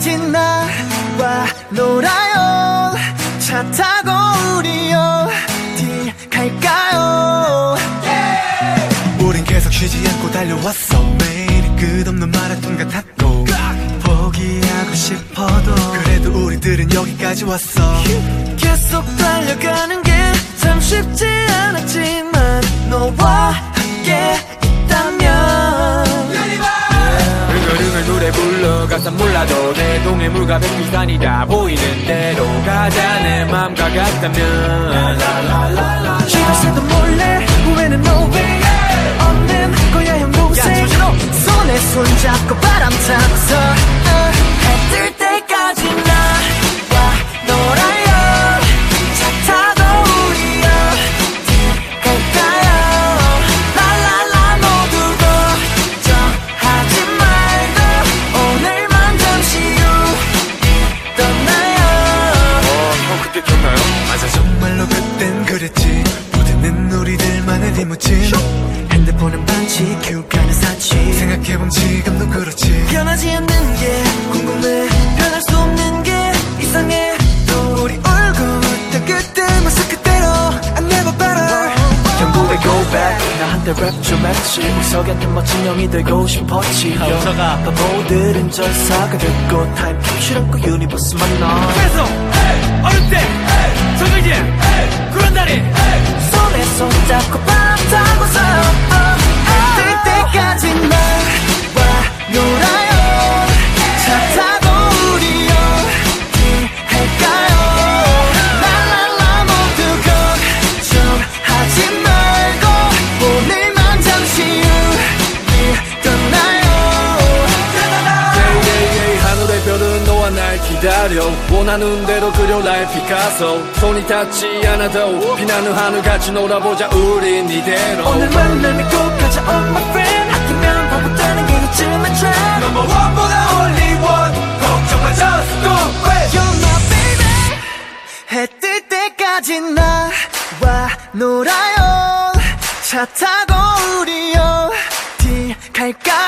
때까지 나와 놀아요. 차 타고 우리 어디 갈까요? 우린 계속 쉬지 않고 달려왔어. 매일이 끝없는 마라톤 같았고 포기하고 싶어도 그래도 우리들은 여기까지 왔어. 계속 달려가는 게 참 쉽지 않았지만 너와 함께 있다면 릉얼릉얼 노래 불러 가사 몰라도 내 동해 물가 백미산이다 보이는 대로 가자. 내 맘과 같다면 시도새도 몰래 후회는 no way 없는 거야 형 동생. 손에 손잡고 바람 타고서 해 뜰 때까지 나와 놀아요. 차 타고 우리 어디 갈까요? 랄랄라 모두 걱정하지 말고 오늘만 잠시 우리 떠나요. 형 그때 기억나요? 맞아 정말로 그땐 그랬지. 부대는 우리들만의 리무진 핸드폰은 반지 큐가는 사치. 생각해보면 지금도 그렇지. 변하지 않는 게 궁금해. 변할 수 없는 게 이상해. 또 우리 울고 웃던 그때 모습 그대로 I never better. 경북에 go back. 나한테 랩 좀 했지. 우석 같은 멋진 형이 되고 싶었지. 영서가 바보들은 절사가 듣고 타임캡슐 안고 유니버스 만나. 그래서 어릴 때 정글진 그런 날이 손에 손잡고 바람 타고서 뜰 때까지 나와 놀아요. 차 타고 우리 어디 갈까요? 랄랄라 모두 걱정하지 말고 오늘만 잠시 우리 떠나요. 하늘의 별은 너와 날 기다려. 원하는 대로 그려 나의 피카소. 손이 닿지 않아도 피나는 하늘같이 놀아보자 우린 이대로. 오늘만 날 믿고 가자 oh my friend. 아끼면 바보다는 게 요즘은 trend. Number one 보다 only one. 걱정 마 just do it. You're my baby. 해 뜰 때까지 나와 놀아요. 차 타고 우리 어디 갈까?